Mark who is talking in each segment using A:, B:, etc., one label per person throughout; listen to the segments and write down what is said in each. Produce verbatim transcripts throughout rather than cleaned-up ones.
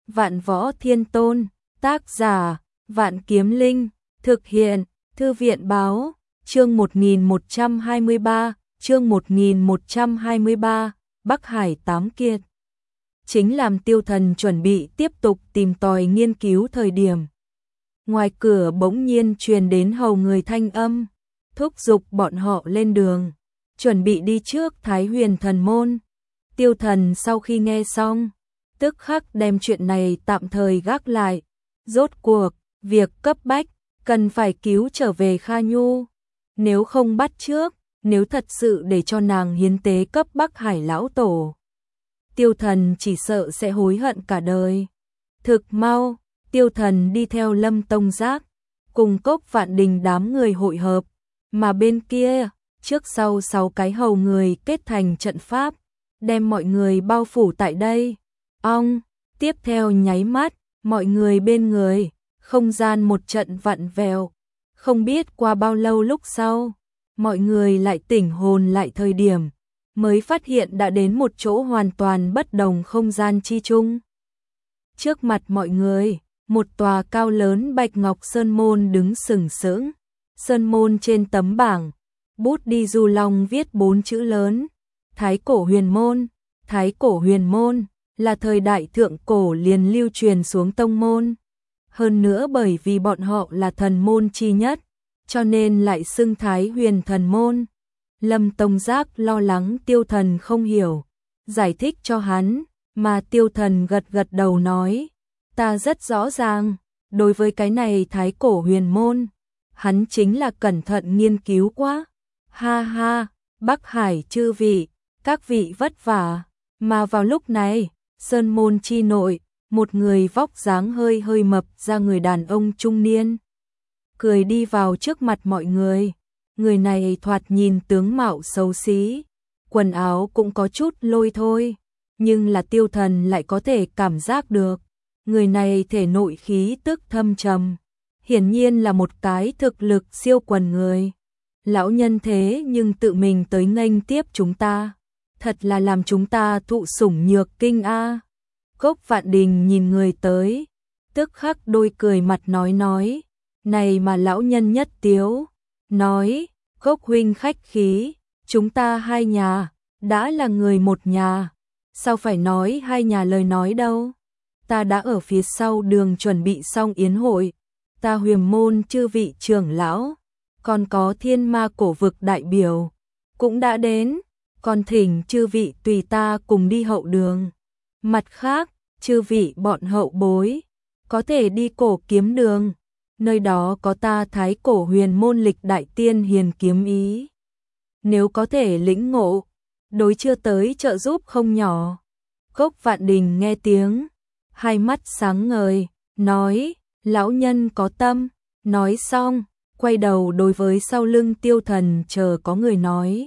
A: Vạn Võ Thiên Tôn, tác giả, Vạn Kiếm Linh, thực hiện, Thư viện Báo, chương một nghìn một trăm hai mươi ba, chương một nghìn một trăm hai mươi ba, Bắc Hải Tám Kiệt. Chính làm Tiêu Thần chuẩn bị tiếp tục tìm tòi nghiên cứu thời điểm. Ngoài cửa bỗng nhiên truyền đến hầu người thanh âm, thúc giục bọn họ lên đường, chuẩn bị đi trước Thái Huyền Thần Môn. Tiêu Thần sau khi nghe xong, tức khắc đem chuyện này tạm thời gác lại. Rốt cuộc, việc cấp bách, cần phải cứu trở về Kha Nhu. Nếu không bắt trước, nếu thật sự để cho nàng hiến tế cấp Bắc Hải lão tổ, Tiêu Thần chỉ sợ sẽ hối hận cả đời. Thực mau, Tiêu Thần đi theo Lâm Tông Giác, cùng Cốc Vạn Đình đám người hội hợp, mà bên kia, trước sau sáu cái hầu người kết thành trận pháp, đem mọi người bao phủ tại đây. Ong, tiếp theo nháy mắt, mọi người bên người, không gian một trận vặn vẹo. Không biết qua bao lâu lúc sau, mọi người lại tỉnh hồn lại thời điểm, mới phát hiện đã đến một chỗ hoàn toàn bất đồng không gian chi chung. Trước mặt mọi người, một tòa cao lớn bạch ngọc sơn môn đứng sừng sững. Sơn môn trên tấm bảng, bút đi du long viết bốn chữ lớn, Thái Cổ Huyền Môn. Thái Cổ Huyền Môn là thời đại thượng cổ liền lưu truyền xuống tông môn. Hơn nữa bởi vì bọn họ là thần môn chi nhất, cho nên lại xưng Thái Huyền Thần Môn. Lâm Tông Giác lo lắng Tiêu Thần không hiểu, giải thích cho hắn, mà Tiêu Thần gật gật đầu nói, ta rất rõ ràng, đối với cái này Thái Cổ Huyền Môn, hắn chính là cẩn thận nghiên cứu quá. Ha ha, Bắc Hải chư vị, các vị vất vả. Mà vào lúc này, sơn môn chi nội, một người vóc dáng hơi hơi mập ra người đàn ông trung niên, cười đi vào trước mặt mọi người. Người này thoạt nhìn tướng mạo xấu xí, quần áo cũng có chút lôi thôi, nhưng là Tiêu Thần lại có thể cảm giác được, người này thể nội khí tức thâm trầm, hiển nhiên là một cái thực lực siêu quần người. Lão nhân thế nhưng tự mình tới nghênh tiếp chúng ta, thật là làm chúng ta thụ sủng nhược kinh a. Cốc Vạn Đình nhìn người tới, tức khắc đôi cười mặt nói nói, này mà lão nhân nhất tiếu, nói, Cốc huynh khách khí, chúng ta hai nhà, đã là người một nhà, sao phải nói hai nhà lời nói đâu. Ta đã ở phía sau đường chuẩn bị xong yến hội, ta Huyền Môn chư vị trưởng lão, còn có Thiên Ma cổ vực đại biểu, cũng đã đến, còn thỉnh chư vị tùy ta cùng đi hậu đường. Mặt khác, chư vị bọn hậu bối, có thể đi Cổ Kiếm Đường, nơi đó có ta Thái Cổ Huyền Môn lịch đại tiên hiền kiếm ý. Nếu có thể lĩnh ngộ, đối chưa tới trợ giúp không nhỏ. Cốc Vạn Đình nghe tiếng, hai mắt sáng ngời, nói, lão nhân có tâm. Nói xong, quay đầu đối với sau lưng Tiêu Thần chờ có người nói,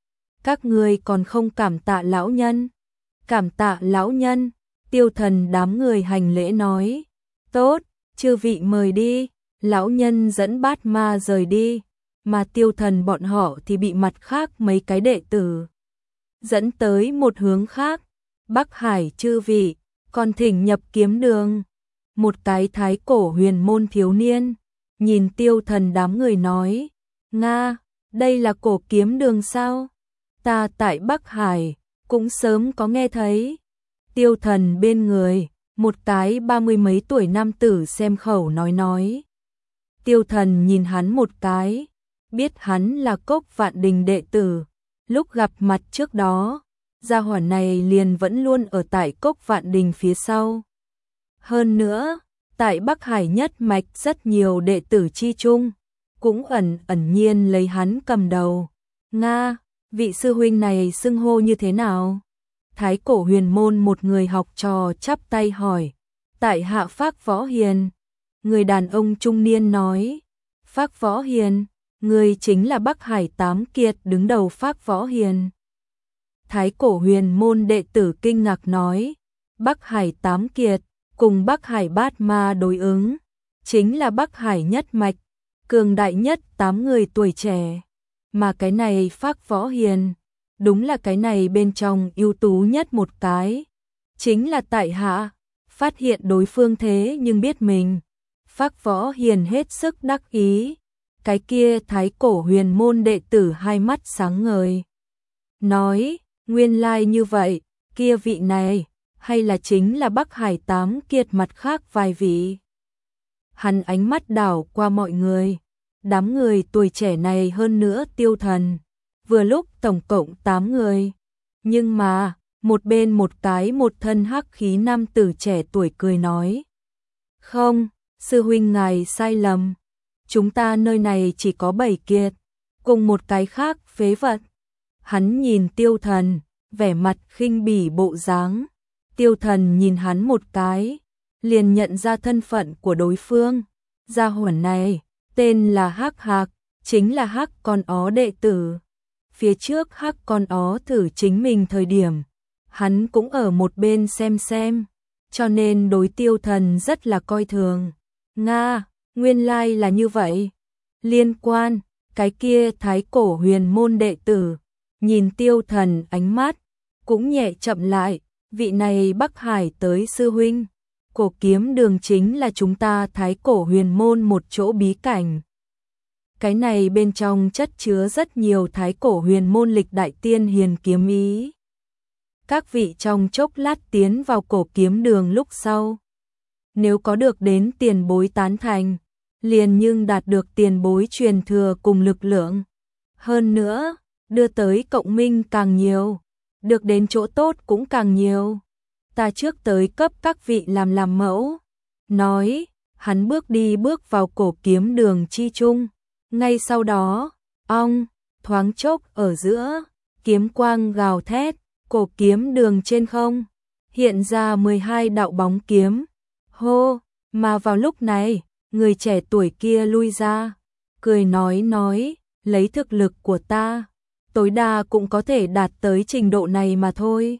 A: các ngươi còn không cảm tạ lão nhân. Cảm tạ lão nhân. Tiêu Thần đám người hành lễ nói, tốt, chư vị mời đi. Lão nhân dẫn bát ma rời đi, mà Tiêu Thần bọn họ thì bị mặt khác mấy cái đệ tử dẫn tới một hướng khác. Bắc Hải chư vị, còn thỉnh nhập kiếm đường. Một cái Thái Cổ Huyền Môn thiếu niên nhìn Tiêu Thần đám người nói, Nga, đây là Cổ Kiếm Đường sao? Ta tại Bắc Hải cũng sớm có nghe thấy. Tiêu Thần bên người, một cái ba mươi mấy tuổi nam tử xem khẩu nói nói. Tiêu Thần nhìn hắn một cái, biết hắn là Cốc Vạn Đình đệ tử. Lúc gặp mặt trước đó, gia hỏa này liền vẫn luôn ở tại Cốc Vạn Đình phía sau. Hơn nữa, tại Bắc Hải nhất mạch rất nhiều đệ tử chi chung, cũng ẩn ẩn nhiên lấy hắn cầm đầu. Nga, vị sư huynh này xưng hô như thế nào? Thái Cổ Huyền Môn một người học trò chắp tay hỏi. Tại hạ Phác Võ Hiền. Người đàn ông trung niên nói, Phác Võ Hiền, người chính là Bắc Hải Tám Kiệt đứng đầu Phác Võ Hiền. Thái Cổ Huyền Môn đệ tử kinh ngạc nói, Bắc Hải Tám Kiệt, cùng Bắc Hải Bát Ma đối ứng, chính là Bắc Hải nhất mạch, cường đại nhất tám người tuổi trẻ. Mà cái này Phác Võ Hiền, đúng là cái này bên trong ưu tú nhất một cái, chính là tại hạ. phát hiện đối phương thế nhưng biết mình. Phác Võ Hiền hết sức đắc ý, cái kia thái cổ huyền môn đệ tử hai mắt sáng ngời. Nói, nguyên lai như vậy, kia vị này, hay là chính là Bắc Hải Tám Kiệt mặt khác vài vị. Hắn ánh mắt đảo qua mọi người, đám người tuổi trẻ này hơn nữa Tiêu Thần, vừa lúc tổng cộng tám người. Nhưng mà, một bên một cái một thân hắc khí nam tử trẻ tuổi cười nói. Không, sư huynh ngài sai lầm, chúng ta nơi này chỉ có bảy kiệt, cùng một cái khác phế vật. Hắn nhìn Tiêu Thần, vẻ mặt khinh bỉ bộ dáng. Tiêu Thần nhìn hắn một cái, liền nhận ra thân phận của đối phương. Gia hỏa này, tên là Hắc Hạc, chính là Hắc con ó đệ tử. Phía trước Hắc con ó thử chính mình thời điểm, hắn cũng ở một bên xem xem, cho nên đối Tiêu Thần rất là coi thường. Nga, nguyên lai là như vậy. Liên quan, cái kia thái cổ huyền môn đệ tử, nhìn Tiêu Thần ánh mắt, cũng nhẹ chậm lại, vị này Bắc Hải tới sư huynh. Cổ kiếm đường chính là chúng ta thái cổ huyền môn một chỗ bí cảnh. Cái này bên trong chất chứa rất nhiều thái cổ huyền môn lịch đại tiên hiền kiếm ý. Các vị trong chốc lát tiến vào cổ kiếm đường lúc sau, nếu có được đến tiền bối tán thành, liền nhưng đạt được tiền bối truyền thừa cùng lực lượng. Hơn nữa, đưa tới cộng minh càng nhiều, được đến chỗ tốt cũng càng nhiều. Ta trước tới cấp các vị làm làm mẫu. Nói, hắn bước đi bước vào cổ kiếm đường chi trung. Ngay sau đó, ong, thoáng chốc ở giữa, kiếm quang gào thét, cổ kiếm đường trên không, hiện ra mười hai đạo bóng kiếm. Hô, mà vào lúc này, người trẻ tuổi kia lui ra, cười nói nói, lấy thực lực của ta, tối đa cũng có thể đạt tới trình độ này mà thôi.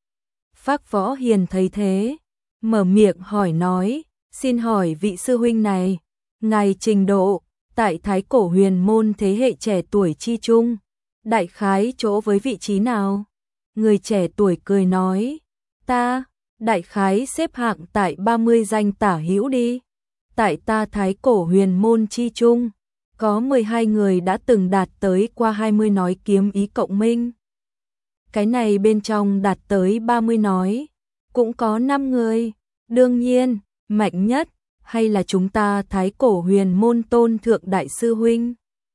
A: Phác Võ Hiền thấy thế, mở miệng hỏi nói, xin hỏi vị sư huynh này, ngài trình độ, tại thái cổ huyền môn thế hệ trẻ tuổi chi trung, đại khái chỗ với vị trí nào? Người trẻ tuổi cười nói, ta, đại khái xếp hạng tại ba mươi danh tả hữu đi. Tại ta thái cổ huyền môn chi trung, có mười hai người đã từng đạt tới qua hai mươi nói kiếm ý cộng minh. Cái này bên trong đạt tới ba mươi nói, cũng có năm người. Đương nhiên, mạnh nhất, hay là chúng ta thái cổ huyền môn tôn thượng đại sư huynh.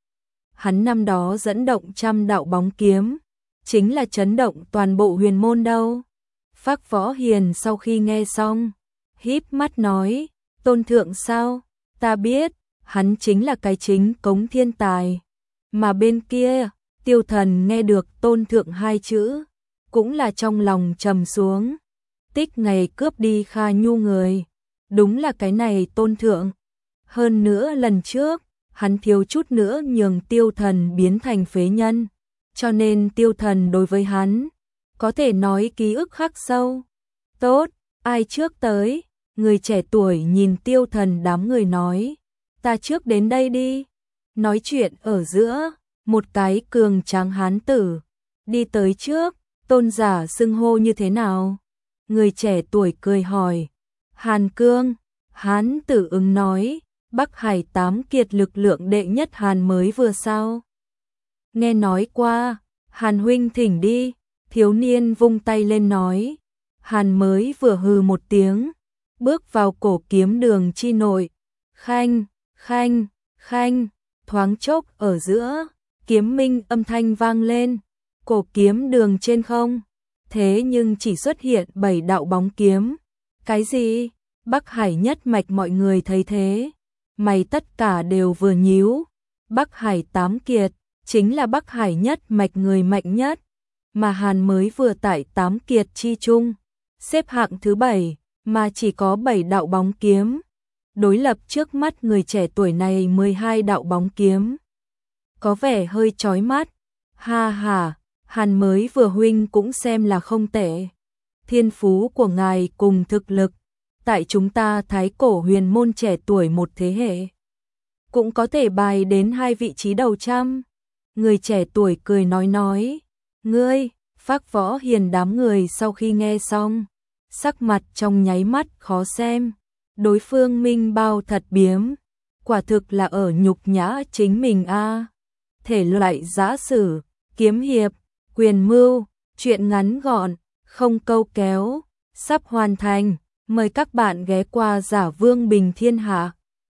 A: Hắn năm đó dẫn động trăm đạo bóng kiếm, chính là chấn động toàn bộ huyền môn đâu. Phác Võ Hiền sau khi nghe xong, híp mắt nói, tôn thượng sao, ta biết, hắn chính là cái chính cống thiên tài. Mà bên kia, Tiêu Thần nghe được tôn thượng hai chữ, cũng là trong lòng trầm xuống. Tích ngày cướp đi Kha Nhu người, đúng là cái này tôn thượng. Hơn nữa lần trước, hắn thiếu chút nữa nhường Tiêu Thần biến thành phế nhân, cho nên Tiêu Thần đối với hắn, có thể nói ký ức khắc sâu. Tốt, ai trước tới? Người trẻ tuổi nhìn Tiêu Thần đám người nói, ta trước đến đây đi. Nói chuyện ở giữa, một cái cường tráng hán tử đi tới trước, tôn giả xưng hô như thế nào? Người trẻ tuổi cười hỏi. Hàn Cương. Hán tử ứng nói, Bắc Hải Tám Kiệt lực lượng đệ nhất Hàn mới vừa sao? Nghe nói qua, Hàn huynh thỉnh đi. Thiếu niên vung tay lên nói. Hàn mới vừa hừ một tiếng, bước vào cổ kiếm đường chi nội. Khanh, khanh, khanh, thoáng chốc ở giữa, kiếm minh âm thanh vang lên. Cổ kiếm đường trên không, thế nhưng chỉ xuất hiện bảy đạo bóng kiếm. Cái gì? Bắc Hải nhất mạch mọi người thấy thế, mày tất cả đều vừa nhíu. Bắc Hải Tám Kiệt chính là Bắc Hải nhất mạch người mạnh nhất, mà Hàn mới vừa tại Tám Kiệt chi trung, xếp hạng thứ bảy, mà chỉ có bảy đạo bóng kiếm. Đối lập trước mắt người trẻ tuổi này mười hai đạo bóng kiếm, có vẻ hơi chói mắt. Ha ha, Hàn mới vừa huynh cũng xem là không tệ. Thiên phú của ngài cùng thực lực, tại chúng ta thái cổ huyền môn trẻ tuổi một thế hệ, cũng có thể bài đến hai vị trí đầu trăm. Người trẻ tuổi cười nói nói, ngươi, Phác Võ Hiền đám người sau khi nghe xong, sắc mặt trong nháy mắt khó xem. Đối phương minh bao thật biếm, quả thực là ở nhục nhã chính mình a. Thể loại giã sử, kiếm hiệp, quyền mưu, truyện ngắn gọn, không câu kéo, sắp hoàn thành. Mời các bạn ghé qua Giả Vương Bình Thiên Hạ.